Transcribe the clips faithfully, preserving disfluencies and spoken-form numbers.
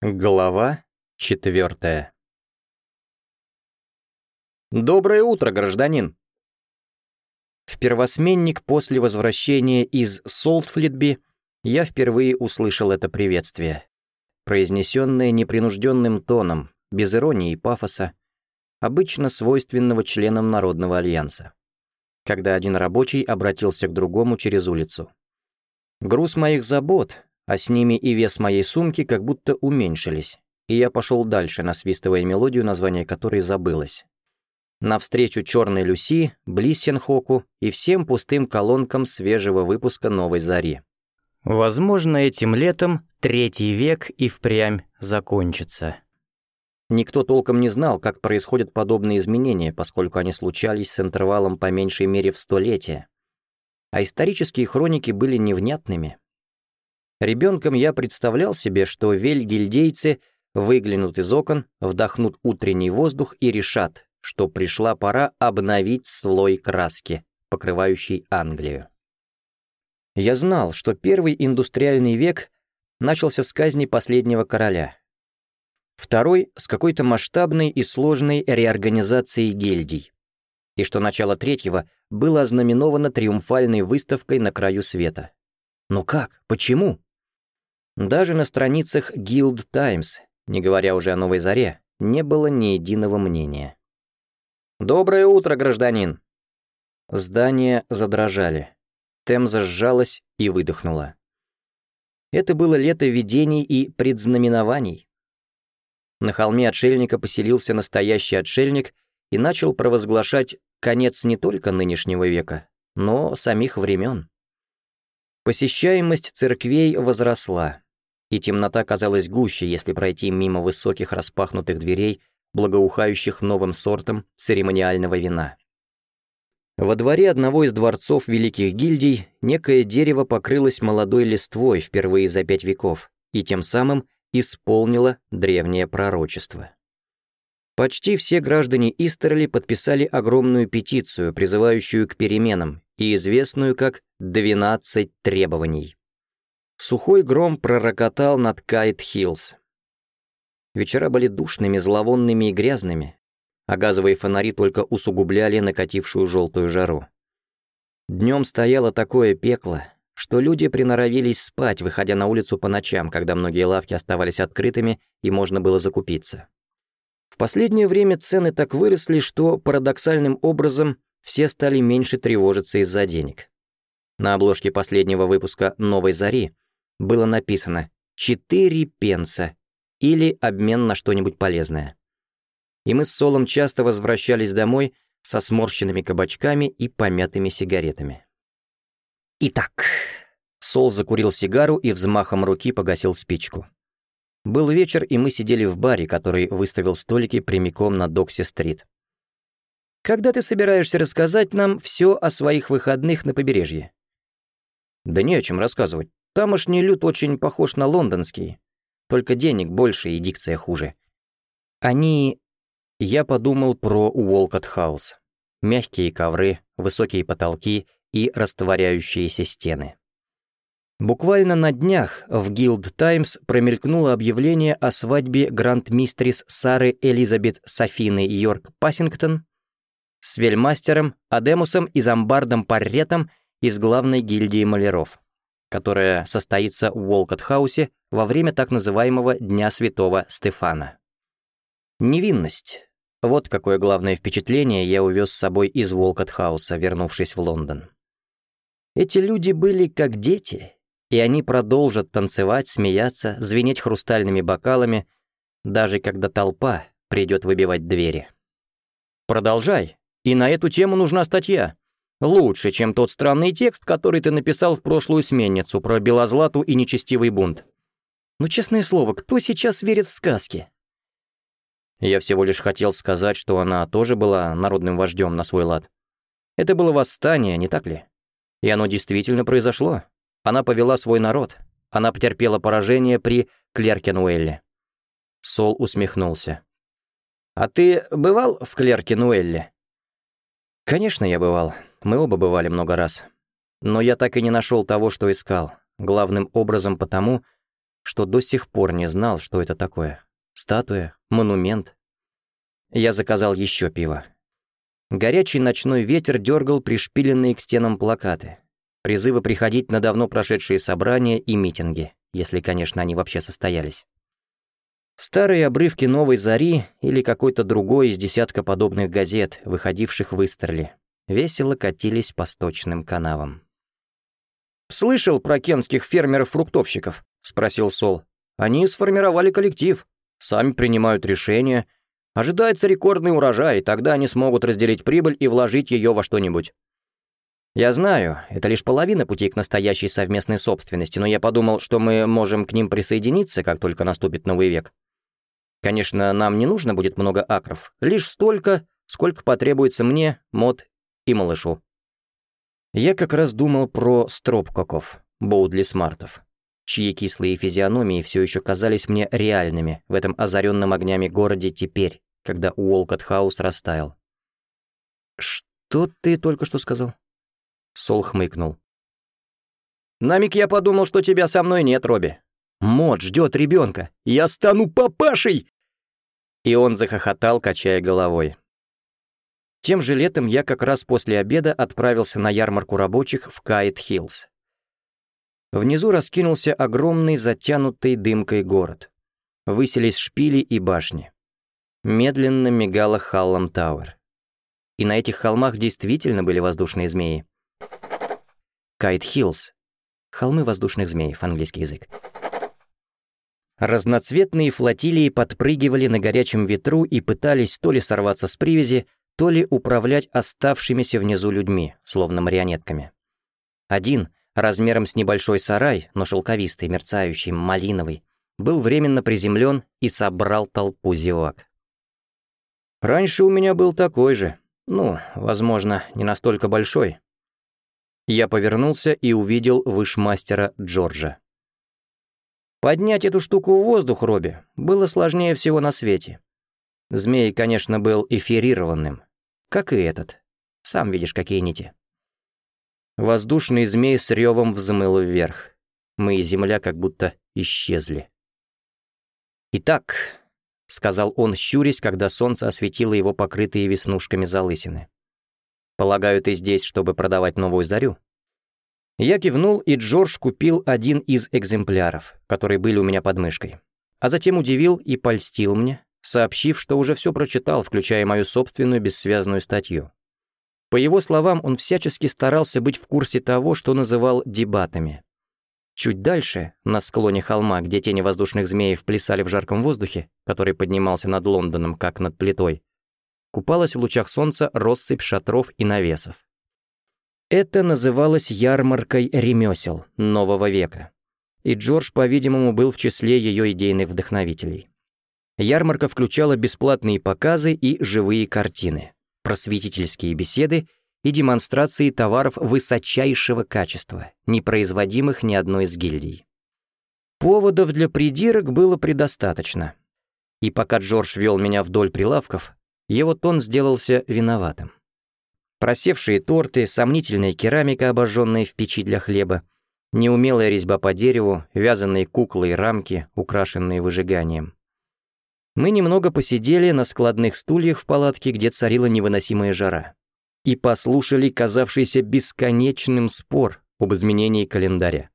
Глава четвертая. «Доброе утро, гражданин!» В первосменник после возвращения из Солтфлитби я впервые услышал это приветствие, произнесенное непринужденным тоном, без иронии и пафоса, обычно свойственного членам Народного альянса, когда один рабочий обратился к другому через улицу. Груз моих забот, а с ними и вес моей сумки, как будто уменьшились, и я пошел дальше, насвистывая мелодию, название которой забылось. Навстречу черной Люси, Блиссенхоку и всем пустым колонкам свежего выпуска «Новой зари». Возможно, этим летом третий век и впрямь закончится. Никто толком не знал, как происходят подобные изменения, поскольку они случались с интервалом по меньшей мере в столетия, а исторические хроники были невнятными. Ребенком я представлял себе, что вельгильдейцы выглянут из окон, вдохнут утренний воздух и решат, что пришла пора обновить слой краски, покрывающий Англию. Я знал, что первый индустриальный век начался с казни последнего короля, второй — с какой-то масштабной и сложной реорганизацией гильдий, и что начало третьего было ознаменовано триумфальной выставкой на краю света. Но как? Почему? Даже на страницах Guild Times, не говоря уже о Новой заре, не было ни единого мнения. «Доброе утро, гражданин!» Здания задрожали. Темза сжалась и выдохнула. Это было лето видений и предзнаменований. На холме отшельника поселился настоящий отшельник и начал провозглашать конец не только нынешнего века, но самих времен. Посещаемость церквей возросла, и темнота казалась гуще, если пройти мимо высоких распахнутых дверей, благоухающих новым сортом церемониального вина. Во дворе одного из дворцов великих гильдий некое дерево покрылось молодой листвой впервые за пять веков и тем самым исполнило древнее пророчество. Почти все граждане Истерли подписали огромную петицию, призывающую к переменам, и известную как «двенадцать требований». Сухой гром пророкотал над Кайт-Хиллз. Вечера были душными, зловонными и грязными, а газовые фонари только усугубляли накатившую желтую жару. Днем стояло такое пекло, что люди приноровились спать, выходя на улицу по ночам, когда многие лавки оставались открытыми и можно было закупиться. В последнее время цены так выросли, что парадоксальным образом все стали меньше тревожиться из-за денег. На обложке последнего выпуска «Новой зари» было написано «четыре пенса» или «обмен на что-нибудь полезное». И мы с Солом часто возвращались домой со сморщенными кабачками и помятыми сигаретами. Итак, Сол закурил сигару и взмахом руки погасил спичку. Был вечер, и мы сидели в баре, который выставил столики прямиком на Докси-стрит. «Когда ты собираешься рассказать нам все о своих выходных на побережье?» «Да не о чем рассказывать. Тамошний люд очень похож на лондонский. Только денег больше и дикция хуже. Они...» Я подумал про Уолкот-хаус. Мягкие ковры, высокие потолки и растворяющиеся стены. Буквально на днях в Guild Times промелькнуло объявление о свадьбе грандмистрис Сары Элизабет Софины Йорк Пассингтон с вельмастером Адемусом и зомбардом Парретом из главной гильдии маляров, которая состоится в Уолкот-хаусе во время так называемого Дня Святого Стефана. Невинность. Вот какое главное впечатление я увез с собой из Уолкот-хауса, вернувшись в Лондон. Эти люди были как дети, и они продолжат танцевать, смеяться, звенеть хрустальными бокалами, даже когда толпа придет выбивать двери. Продолжай, и на эту тему нужна статья. Лучше, чем тот странный текст, который ты написал в прошлую сменницу про Белозлату и нечестивый бунт. Ну, честное слово, кто сейчас верит в сказки? Я всего лишь хотел сказать, что она тоже была народным вождем на свой лад. Это было восстание, не так ли? И оно действительно произошло. Она повела свой народ. Она потерпела поражение при Клеркенуэлле. Сол усмехнулся. «А ты бывал в Клеркенуэлле?» «Конечно, я бывал. Мы оба бывали много раз. Но я так и не нашел того, что искал. Главным образом потому, что до сих пор не знал, что это такое. Статуя? Монумент? Я заказал еще пиво. Горячий ночной ветер дергал пришпиленные к стенам плакаты. Призывы приходить на давно прошедшие собрания и митинги, если, конечно, они вообще состоялись. Старые обрывки «Новой зари» или какой-то другой из десятка подобных газет, выходивших в Истерли, весело катились по сточным канавам. «Слышал про кентских фермеров-фруктовщиков?» — спросил Сол. «Они сформировали коллектив, сами принимают решения. Ожидается рекордный урожай, тогда они смогут разделить прибыль и вложить ее во что-нибудь». «Я знаю, это лишь половина пути к настоящей совместной собственности, но я подумал, что мы можем к ним присоединиться, как только наступит новый век. Конечно, нам не нужно будет много акров, лишь столько, сколько потребуется мне, Мод и малышу». Я как раз думал про Стропкоков, Боудли Смартов, чьи кислые физиономии все еще казались мне реальными в этом озаренном огнями городе теперь, когда Уолкот-хаус растаял. «Что ты только что сказал?» Сол хмыкнул. «На миг я подумал, что тебя со мной нет, Робби. Мод ждет ребенка. Я стану папашей!» И он захохотал, качая головой. Тем же летом я как раз после обеда отправился на ярмарку рабочих в Кайт-Хиллз. Внизу раскинулся огромный затянутый дымкой город. Высились шпили и башни. Медленно мигала Халлам Тауэр. И на этих холмах действительно были воздушные змеи. Кайт-Хиллз. Холмы воздушных змеев, английский язык. Разноцветные флотилии подпрыгивали на горячем ветру и пытались то ли сорваться с привязи, то ли управлять оставшимися внизу людьми, словно марионетками. Один, размером с небольшой сарай, но шелковистый, мерцающий, малиновый, был временно приземлен и собрал толпу зевак. Раньше у меня был такой же, ну, возможно, не настолько большой. Я повернулся и увидел вышмастера Джорджа. Поднять эту штуку в воздух, Робби, было сложнее всего на свете. Змей, конечно, был эфирированным, как и этот. Сам видишь, какие нити. Воздушный змей с ревом взмыл вверх. Мы и земля как будто исчезли. «Итак», — сказал он, щурясь, когда солнце осветило его покрытые веснушками залысины. «Полагаю, ты здесь, чтобы продавать новую зарю?» Я кивнул, и Джордж купил один из экземпляров, которые были у меня под мышкой, а затем удивил и польстил мне, сообщив, что уже все прочитал, включая мою собственную бессвязную статью. По его словам, он всячески старался быть в курсе того, что называл дебатами. Чуть дальше, на склоне холма, где тени воздушных змеев плясали в жарком воздухе, который поднимался над Лондоном, как над плитой, купалась в лучах солнца россыпь шатров и навесов. Это называлось ярмаркой ремесел нового века, и Джордж, по-видимому, был в числе ее идейных вдохновителей. Ярмарка включала бесплатные показы и живые картины, просветительские беседы и демонстрации товаров высочайшего качества, не производимых ни одной из гильдий. Поводов для придирок было предостаточно, и пока Джордж вел меня вдоль прилавков, его тон сделался виноватым. Просевшие торты, сомнительная керамика, обожженная в печи для хлеба, неумелая резьба по дереву, вязаные куклы и рамки, украшенные выжиганием. Мы немного посидели на складных стульях в палатке, где царила невыносимая жара, и послушали казавшийся бесконечным спор об изменении календаря.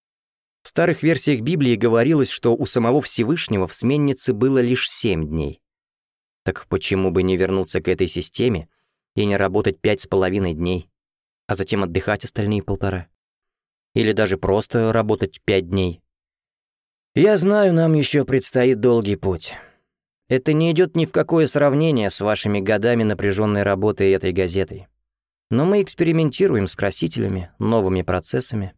В старых версиях Библии говорилось, что у самого Всевышнего в сменнице было лишь семь дней. Так почему бы не вернуться к этой системе и не работать пять с половиной дней, а затем отдыхать остальные полтора? Или даже просто работать пять дней? Я знаю, нам еще предстоит долгий путь. Это не идет ни в какое сравнение с вашими годами напряженной работы и этой газетой. Но мы экспериментируем с красителями, новыми процессами.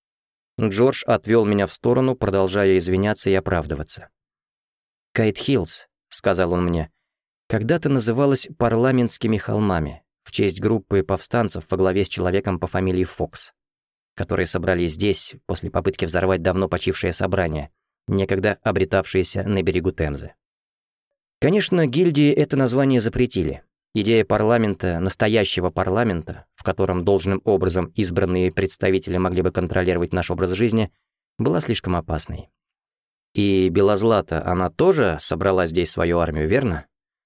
Джордж отвел меня в сторону, продолжая извиняться и оправдываться. «Кайт-Хиллз», — сказал он мне, — когда-то называлась парламентскими холмами в честь группы повстанцев во главе с человеком по фамилии Фокс, которые собрались здесь после попытки взорвать давно почившее собрание, некогда обретавшееся на берегу Темзы. Конечно, гильдии это название запретили. Идея парламента, настоящего парламента, в котором должным образом избранные представители могли бы контролировать наш образ жизни, была слишком опасной. И Белозлата, она тоже собрала здесь свою армию, верно?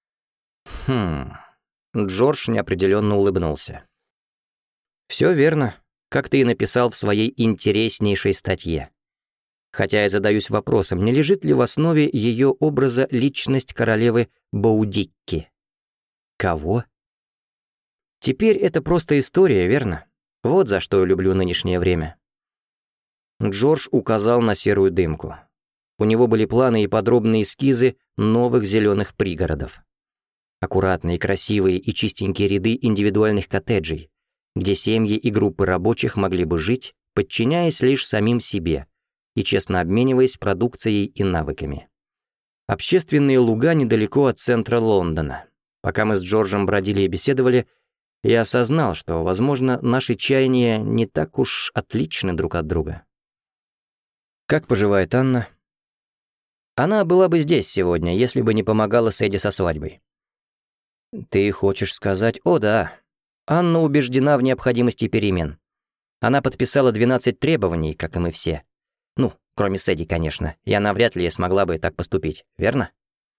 Хм... Джордж неопределенно улыбнулся. «Все верно, как ты и написал в своей интереснейшей статье. Хотя я задаюсь вопросом, не лежит ли в основе ее образа личность королевы Боудикки?» «Кого?» «Теперь это просто история, верно? Вот за что я люблю нынешнее время». Джордж указал на серую дымку. У него были планы и подробные эскизы новых зеленых пригородов. Аккуратные, красивые и чистенькие ряды индивидуальных коттеджей, где семьи и группы рабочих могли бы жить, подчиняясь лишь самим себе и честно обмениваясь продукцией и навыками. Общественные луга недалеко от центра Лондона. Пока мы с Джорджем бродили и беседовали, я осознал, что, возможно, наши чаяния не так уж отличны друг от друга. «Как поживает Анна?» «Она была бы здесь сегодня, если бы не помогала Сэдди со свадьбой». «Ты хочешь сказать...» «О, да. Анна убеждена в необходимости перемен. Она подписала двенадцать требований, как и мы все. Ну, кроме Сэдди, конечно, и она вряд ли смогла бы так поступить, верно?»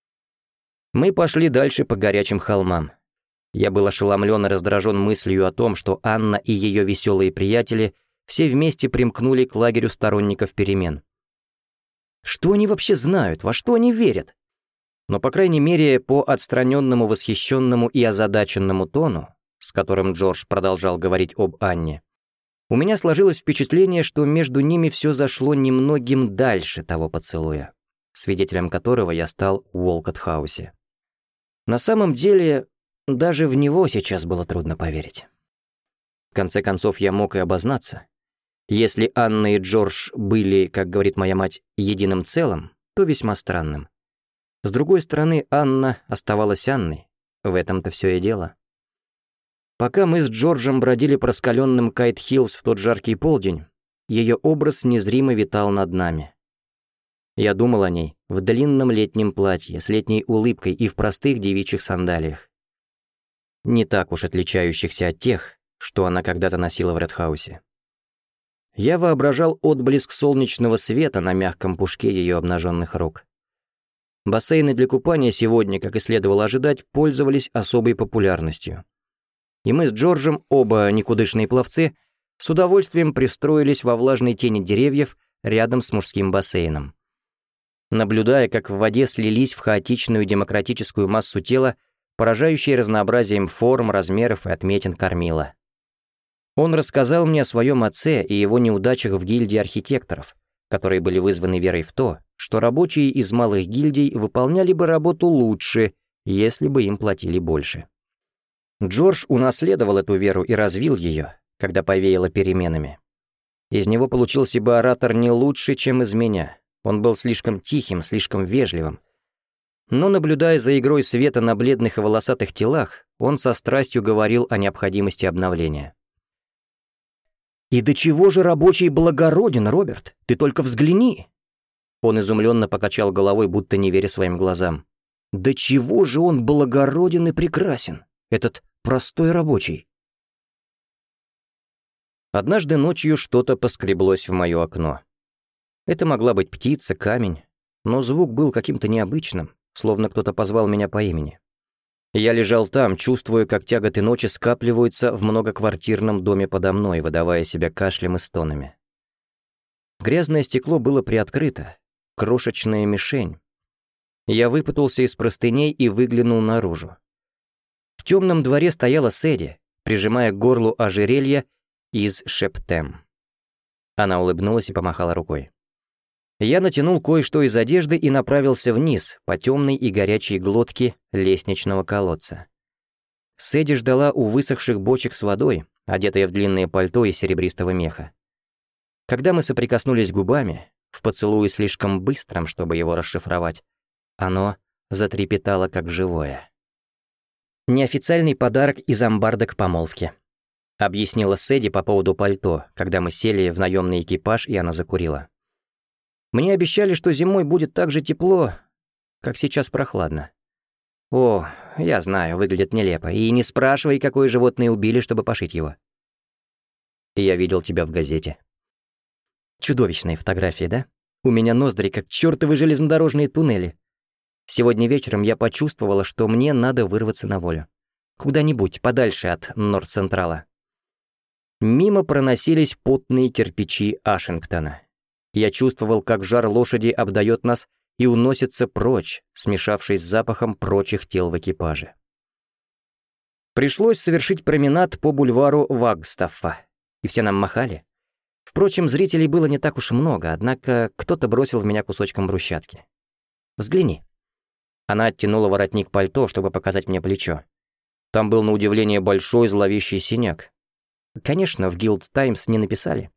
Мы пошли дальше по горячим холмам. Я был ошеломлен и раздражен мыслью о том, что Анна и ее веселые приятели все вместе примкнули к лагерю сторонников перемен. Что они вообще знают, во что они верят? Но, по крайней мере, по отстраненному, восхищенному и озадаченному тону, с которым Джордж продолжал говорить об Анне, у меня сложилось впечатление, что между ними все зашло немногим дальше того поцелуя, свидетелем которого я стал в Уолкотт-хаусе. На самом деле, даже в него сейчас было трудно поверить. В конце концов, я мог и обознаться. Если Анна и Джордж были, как говорит моя мать, единым целым, то весьма странным. С другой стороны, Анна оставалась Анной. В этом-то все и дело. Пока мы с Джорджем бродили по раскаленным Кайт-Хиллз в тот жаркий полдень, ее образ незримо витал над нами. Я думал о ней в длинном летнем платье, с летней улыбкой и в простых девичьих сандалиях. Не так уж отличающихся от тех, что она когда-то носила в Редхаусе. Я воображал отблеск солнечного света на мягком пушке ее обнаженных рук. Бассейны для купания сегодня, как и следовало ожидать, пользовались особой популярностью. И мы с Джорджем, оба никудышные пловцы, с удовольствием пристроились во влажной тени деревьев рядом с мужским бассейном, наблюдая, как в воде слились в хаотичную демократическую массу тела, поражающие разнообразием форм, размеров и отметин кормила. Он рассказал мне о своем отце и его неудачах в гильдии архитекторов, которые были вызваны верой в то, что рабочие из малых гильдий выполняли бы работу лучше, если бы им платили больше. Джордж унаследовал эту веру и развил ее, когда повеяло переменами. Из него получился бы оратор не лучше, чем из меня. Он был слишком тихим, слишком вежливым. Но, наблюдая за игрой света на бледных и волосатых телах, он со страстью говорил о необходимости обновления. «И до чего же рабочий благороден, Роберт? Ты только взгляни!» Он изумленно покачал головой, будто не веря своим глазам. «До чего же он благороден и прекрасен, этот простой рабочий?» Однажды ночью что-то поскреблось в мое окно. Это могла быть птица, камень, но звук был каким-то необычным, словно кто-то позвал меня по имени. Я лежал там, чувствуя, как тяготы ночи скапливаются в многоквартирном доме подо мной, выдавая себя кашлем и стонами. Грязное стекло было приоткрыто, крошечная мишень. Я выпутался из простыней и выглянул наружу. В темном дворе стояла Сэдди, прижимая к горлу ожерелье из шептем. Она улыбнулась и помахала рукой. Я натянул кое-что из одежды и направился вниз, по темной и горячей глотке лестничного колодца. Сэдди ждала у высохших бочек с водой, одетая в длинное пальто из серебристого меха. Когда мы соприкоснулись губами, в поцелуе слишком быстром, чтобы его расшифровать, оно затрепетало как живое. «Неофициальный подарок из амбарда к помолвке», — объяснила Сэдди по поводу пальто, когда мы сели в наемный экипаж, и она закурила. «Мне обещали, что зимой будет так же тепло, как сейчас прохладно. О, я знаю, выглядит нелепо, и не спрашивай, какое животное убили, чтобы пошить его. Я видел тебя в газете. Чудовищные фотографии, да? У меня ноздри, как чертовы железнодорожные туннели. Сегодня вечером я почувствовала, что мне надо вырваться на волю. Куда-нибудь, подальше от Норд-Централа. Мимо проносились потные кирпичи Ашингтона. Я чувствовал, как жар лошади обдает нас и уносится прочь, смешавшись с запахом прочих тел в экипаже. Пришлось совершить променад по бульвару Вагстаффа, и все нам махали. Впрочем, зрителей было не так уж много, однако кто-то бросил в меня кусочком брусчатки. «Взгляни». Она оттянула воротник пальто, чтобы показать мне плечо. Там был, на удивление, большой зловещий синяк. Конечно, в Guild Times не написали.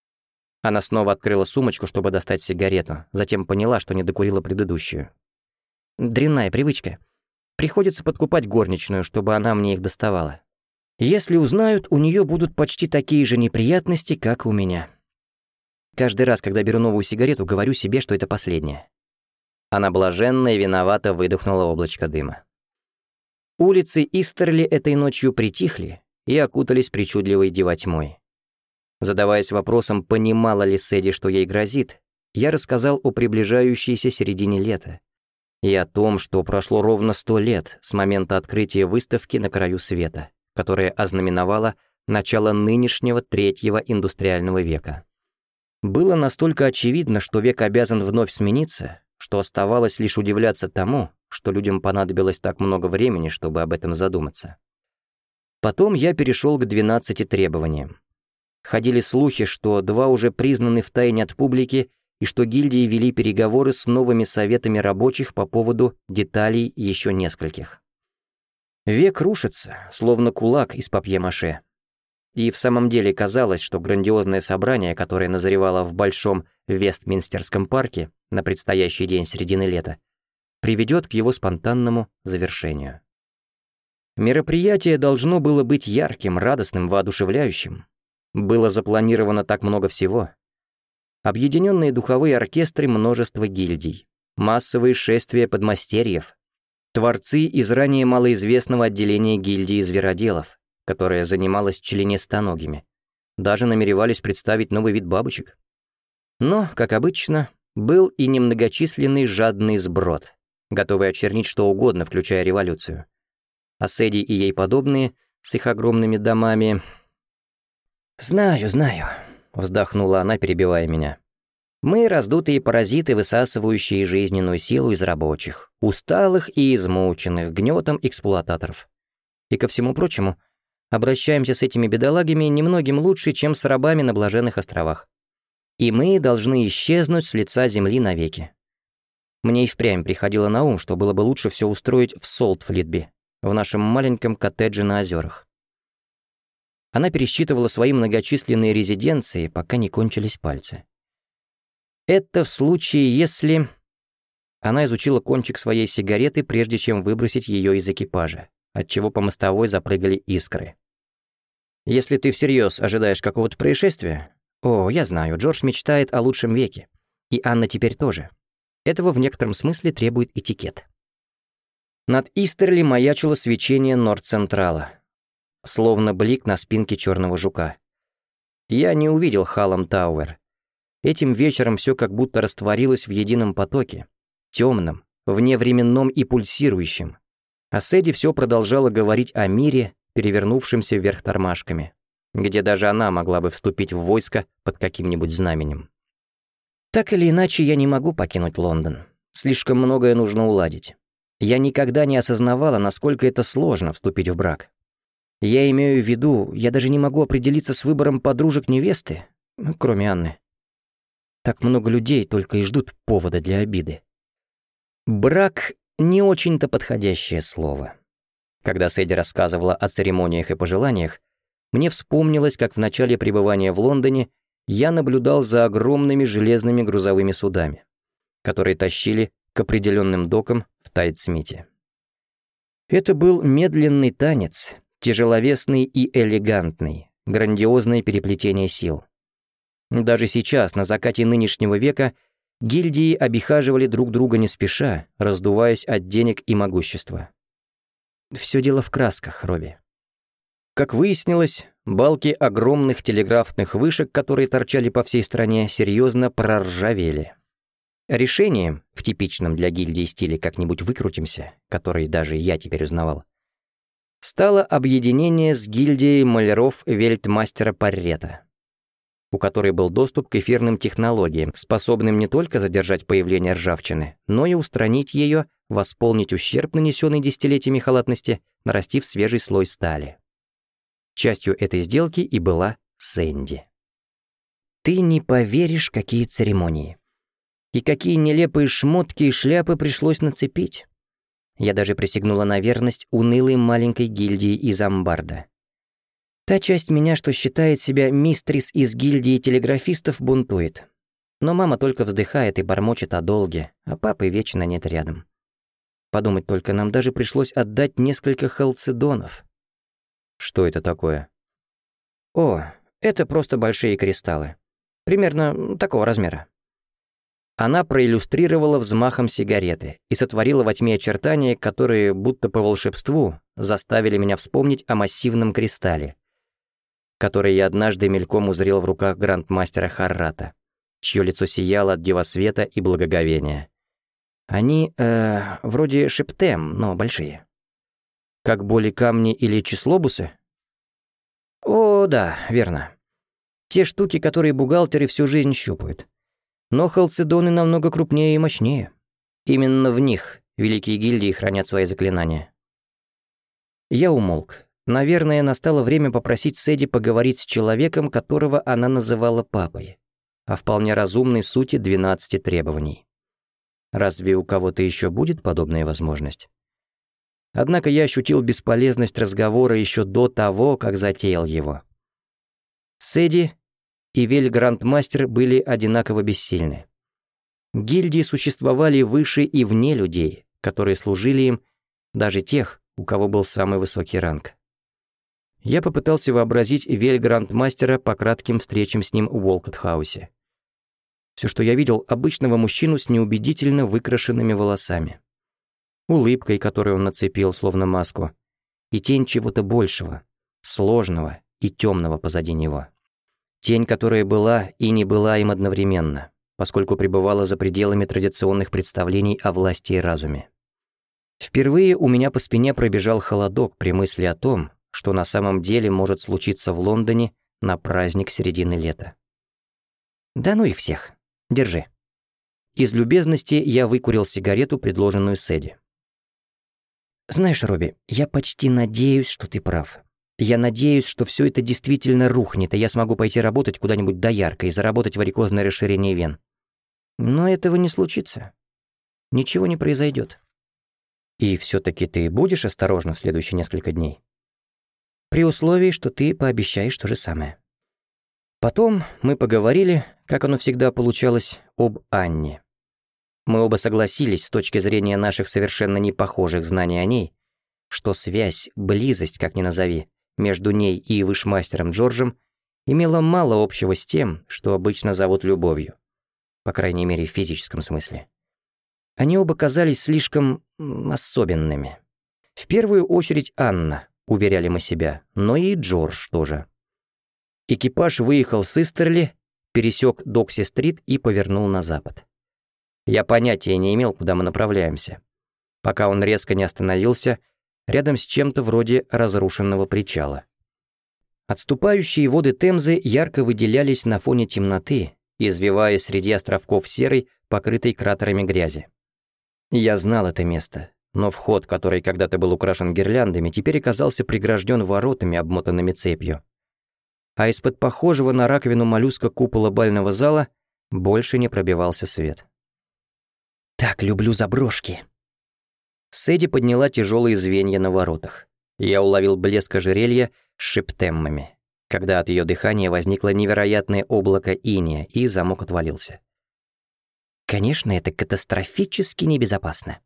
Она снова открыла сумочку, чтобы достать сигарету, затем поняла, что не докурила предыдущую. Дрянная привычка. Приходится подкупать горничную, чтобы она мне их доставала. Если узнают, у нее будут почти такие же неприятности, как и у меня. Каждый раз, когда беру новую сигарету, говорю себе, что это последняя. Она блаженно и виновато выдохнула облачко дыма. Улицы Истерли этой ночью притихли и окутались причудливой девотьмой. Задаваясь вопросом, понимала ли Сэдди, что ей грозит, я рассказал о приближающейся середине лета и о том, что прошло ровно сто лет с момента открытия выставки на краю света, которая ознаменовала начало нынешнего третьего индустриального века. Было настолько очевидно, что век обязан вновь смениться, что оставалось лишь удивляться тому, что людям понадобилось так много времени, чтобы об этом задуматься. Потом я перешел к двенадцати требованиям. Ходили слухи, что два уже признаны втайне от публики и что гильдии вели переговоры с новыми советами рабочих по поводу деталей еще нескольких. Век рушится, словно кулак из папье-маше. И в самом деле казалось, что грандиозное собрание, которое назревало в Большом Вестминстерском парке на предстоящий день середины лета, приведет к его спонтанному завершению. Мероприятие должно было быть ярким, радостным, воодушевляющим. Было запланировано так много всего. Объединенные духовые оркестры множества гильдий, массовые шествия подмастерьев, творцы из ранее малоизвестного отделения гильдии звероделов, которая занималась членистоногими, даже намеревались представить новый вид бабочек. Но, как обычно, был и немногочисленный жадный сброд, готовый очернить что угодно, включая революцию. А Сэдди и ей подобные, с их огромными домами... «Знаю, знаю», — вздохнула она, перебивая меня. «Мы раздутые паразиты, высасывающие жизненную силу из рабочих, усталых и измученных гнетом эксплуататоров. И ко всему прочему, обращаемся с этими бедолагами немногим лучше, чем с рабами на Блаженных островах. И мы должны исчезнуть с лица земли навеки. Мне и впрямь приходило на ум, что было бы лучше все устроить в Солтфлитби, в нашем маленьком коттедже на озерах». Она пересчитывала свои многочисленные резиденции, пока не кончились пальцы. Это в случае, если... Она изучила кончик своей сигареты, прежде чем выбросить ее из экипажа, отчего по мостовой запрыгали искры. «Если ты всерьез ожидаешь какого-то происшествия...» «О, я знаю, Джордж мечтает о лучшем веке. И Анна теперь тоже. Этого в некотором смысле требует этикет». Над Истерли маячило свечение Норд-Централа, словно блик на спинке черного жука. Я не увидел Халлам Тауэр. Этим вечером все как будто растворилось в едином потоке, темном, вневременном и пульсирующем. А Сэдди все продолжала говорить о мире, перевернувшемся вверх тормашками, где даже она могла бы вступить в войско под каким-нибудь знаменем. Так или иначе, я не могу покинуть Лондон. Слишком многое нужно уладить. Я никогда не осознавала, насколько это сложно вступить в брак. Я имею в виду, я даже не могу определиться с выбором подружек невесты, кроме Анны. Так много людей только и ждут повода для обиды. Брак — не очень-то подходящее слово. Когда Сэдди рассказывала о церемониях и пожеланиях, мне вспомнилось, как в начале пребывания в Лондоне я наблюдал за огромными железными грузовыми судами, которые тащили к определенным докам в Тайдсмите. Это был медленный танец, тяжеловесный и элегантный, грандиозное переплетение сил. Даже сейчас, на закате нынешнего века, гильдии обихаживали друг друга не спеша, раздуваясь от денег и могущества. Все дело в красках, Робби. Как выяснилось, балки огромных телеграфных вышек, которые торчали по всей стране, серьезно проржавели. Решением, в типичном для гильдии стиле «как-нибудь выкрутимся», который даже я теперь узнавал, стало объединение с гильдией маляров Вельтмастера Паррета, у которой был доступ к эфирным технологиям, способным не только задержать появление ржавчины, но и устранить ее, восполнить ущерб, нанесенный десятилетиями халатности, нарастив свежий слой стали. Частью этой сделки и была Сэнди. Ты не поверишь, какие церемонии. И какие нелепые шмотки и шляпы пришлось нацепить. Я даже присягнула на верность унылой маленькой гильдии из Амбарда. Та часть меня, что считает себя мистрис из гильдии телеграфистов, бунтует. Но мама только вздыхает и бормочет о долге, а папы вечно нет рядом. Подумать только, нам даже пришлось отдать несколько халцедонов. Что это такое? О, это просто большие кристаллы. Примерно такого размера. Она проиллюстрировала взмахом сигареты и сотворила во тьме очертания, которые, будто по волшебству, заставили меня вспомнить о массивном кристалле, который я однажды мельком узрел в руках грандмастера Харрата, чье лицо сияло от дивосвета и благоговения. Они, э, вроде шептем, но большие. Как боли камни или числобусы? О, да, верно. Те штуки, которые бухгалтеры всю жизнь щупают. Но халцедоны намного крупнее и мощнее. Именно в них великие гильдии хранят свои заклинания. Я умолк. Наверное, настало время попросить Сэдди поговорить с человеком, которого она называла папой, о вполне разумной сути двенадцати требований. Разве у кого-то еще будет подобная возможность? Однако я ощутил бесполезность разговора еще до того, как затеял его. Сэдди и Вель-Грандмастер были одинаково бессильны. Гильдии существовали выше и вне людей, которые служили им, даже тех, у кого был самый высокий ранг. Я попытался вообразить Вель-Грандмастера по кратким встречам с ним в Уолкот-хаусе. Все, что я видел, обычного мужчину с неубедительно выкрашенными волосами, улыбкой, которую он нацепил, словно маску, и тень чего-то большего, сложного и темного позади него. Тень, которая была и не была им одновременно, поскольку пребывала за пределами традиционных представлений о власти и разуме. Впервые у меня по спине пробежал холодок при мысли о том, что на самом деле может случиться в Лондоне на праздник середины лета. «Да ну их всех. Держи». Из любезности я выкурил сигарету, предложенную Сэдди. «Знаешь, Робби, я почти надеюсь, что ты прав. Я надеюсь, что все это действительно рухнет, и я смогу пойти работать куда-нибудь дояркой и заработать варикозное расширение вен. Но этого не случится. Ничего не произойдет. И все-таки ты будешь осторожна в следующие несколько дней? При условии, что ты пообещаешь то же самое». Потом мы поговорили, как оно всегда получалось, об Анне. Мы оба согласились с точки зрения наших совершенно непохожих знаний о ней, что связь, близость, как ни назови, между ней и вышмастером Джорджем имела мало общего с тем, что обычно зовут любовью, по крайней мере в физическом смысле. Они оба казались слишком особенными. В первую очередь Анна, уверяли мы себя, но и Джордж тоже. Экипаж выехал с Истерли, пересек Докси-стрит и повернул на запад. Я понятия не имел, куда мы направляемся, пока он резко не остановился рядом с чем-то вроде разрушенного причала. Отступающие воды Темзы ярко выделялись на фоне темноты, извиваясь среди островков серой, покрытой кратерами грязи. Я знал это место, но вход, который когда-то был украшен гирляндами, теперь оказался прегражден воротами, обмотанными цепью. А из-под похожего на раковину моллюска купола бального зала больше не пробивался свет. «Так люблю заброшки». Сэдди подняла тяжелые звенья на воротах. Я уловил блеск ожерелья с шептеммами, когда от ее дыхания возникло невероятное облако иния, и замок отвалился. Конечно, это катастрофически небезопасно.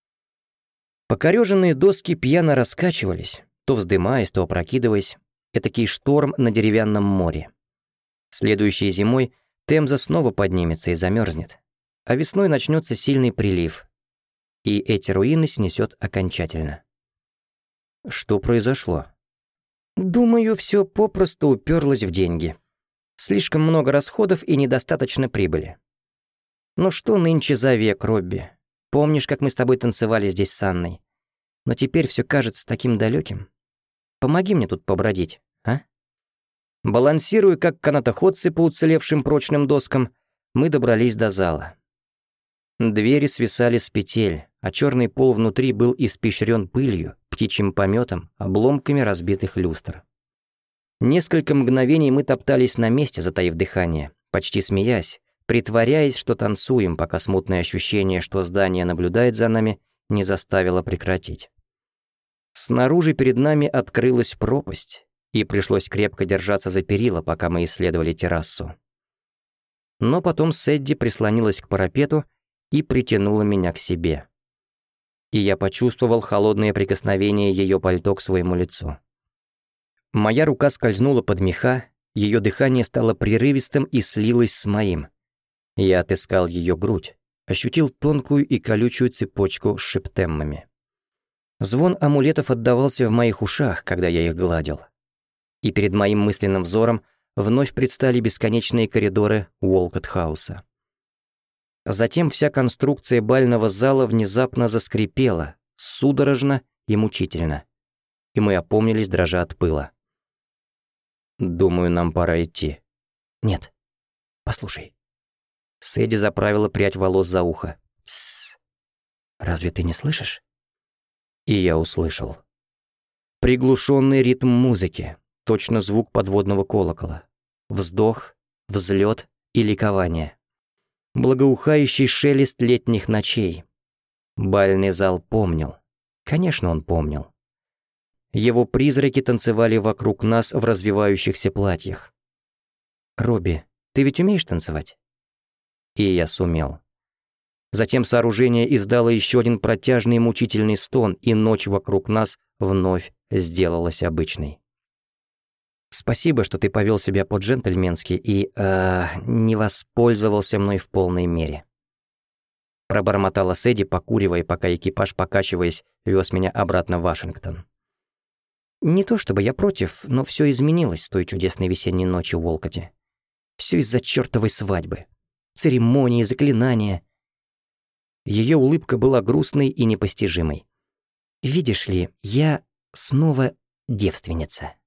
Покорёженные доски пьяно раскачивались, то вздымаясь, то опрокидываясь. Этакий шторм на деревянном море. Следующей зимой Темза снова поднимется и замерзнет, а весной начнется сильный прилив, и эти руины снесет окончательно. Что произошло? Думаю, все попросту уперлось в деньги. Слишком много расходов и недостаточно прибыли. Ну что нынче за век, Робби? Помнишь, как мы с тобой танцевали здесь с Анной? Но теперь все кажется таким далеким. Помоги мне тут побродить, а?» Балансируя, как канатоходцы по уцелевшим прочным доскам, мы добрались до зала. Двери свисали с петель, а черный пол внутри был испещрен пылью, птичьим пометом, обломками разбитых люстр. Несколько мгновений мы топтались на месте, затаив дыхание, почти смеясь, притворяясь, что танцуем, пока смутное ощущение, что здание наблюдает за нами, не заставило прекратить. Снаружи перед нами открылась пропасть, и пришлось крепко держаться за перила, пока мы исследовали террасу. Но потом Сэдди прислонилась к парапету и притянула меня к себе. И я почувствовал холодное прикосновение ее пальто к своему лицу. Моя рука скользнула под меха, ее дыхание стало прерывистым и слилось с моим. Я отыскал ее грудь, ощутил тонкую и колючую цепочку с шептеммами. Звон амулетов отдавался в моих ушах, когда я их гладил. И перед моим мысленным взором вновь предстали бесконечные коридоры Уолкотт-хауса. Затем вся конструкция бального зала внезапно заскрипела, судорожно и мучительно. И мы опомнились, дрожа от пыла. «Думаю, нам пора идти». «Нет. Послушай». Сэдди заправила прядь волос за ухо. «Тссс. Разве ты не слышишь?» И я услышал. Приглушенный ритм музыки, точно звук подводного колокола. Вздох, взлет и ликование. Благоухающий шелест летних ночей. Бальный зал помнил. Конечно, он помнил. Его призраки танцевали вокруг нас в развивающихся платьях. «Робби, ты ведь умеешь танцевать?» И я сумел. Затем сооружение издало еще один протяжный мучительный стон, и ночь вокруг нас вновь сделалась обычной. «Спасибо, что ты повел себя по-джентльменски и э, не воспользовался мной в полной мере», пробормотала Сэдди, покуривая, пока экипаж, покачиваясь, вез меня обратно в Вашингтон. «Не то чтобы я против, но все изменилось с той чудесной весенней ночи в Уолкотте. Все из-за чертовой свадьбы. Церемонии, заклинания». Ее улыбка была грустной и непостижимой. «Видишь ли, я снова девственница».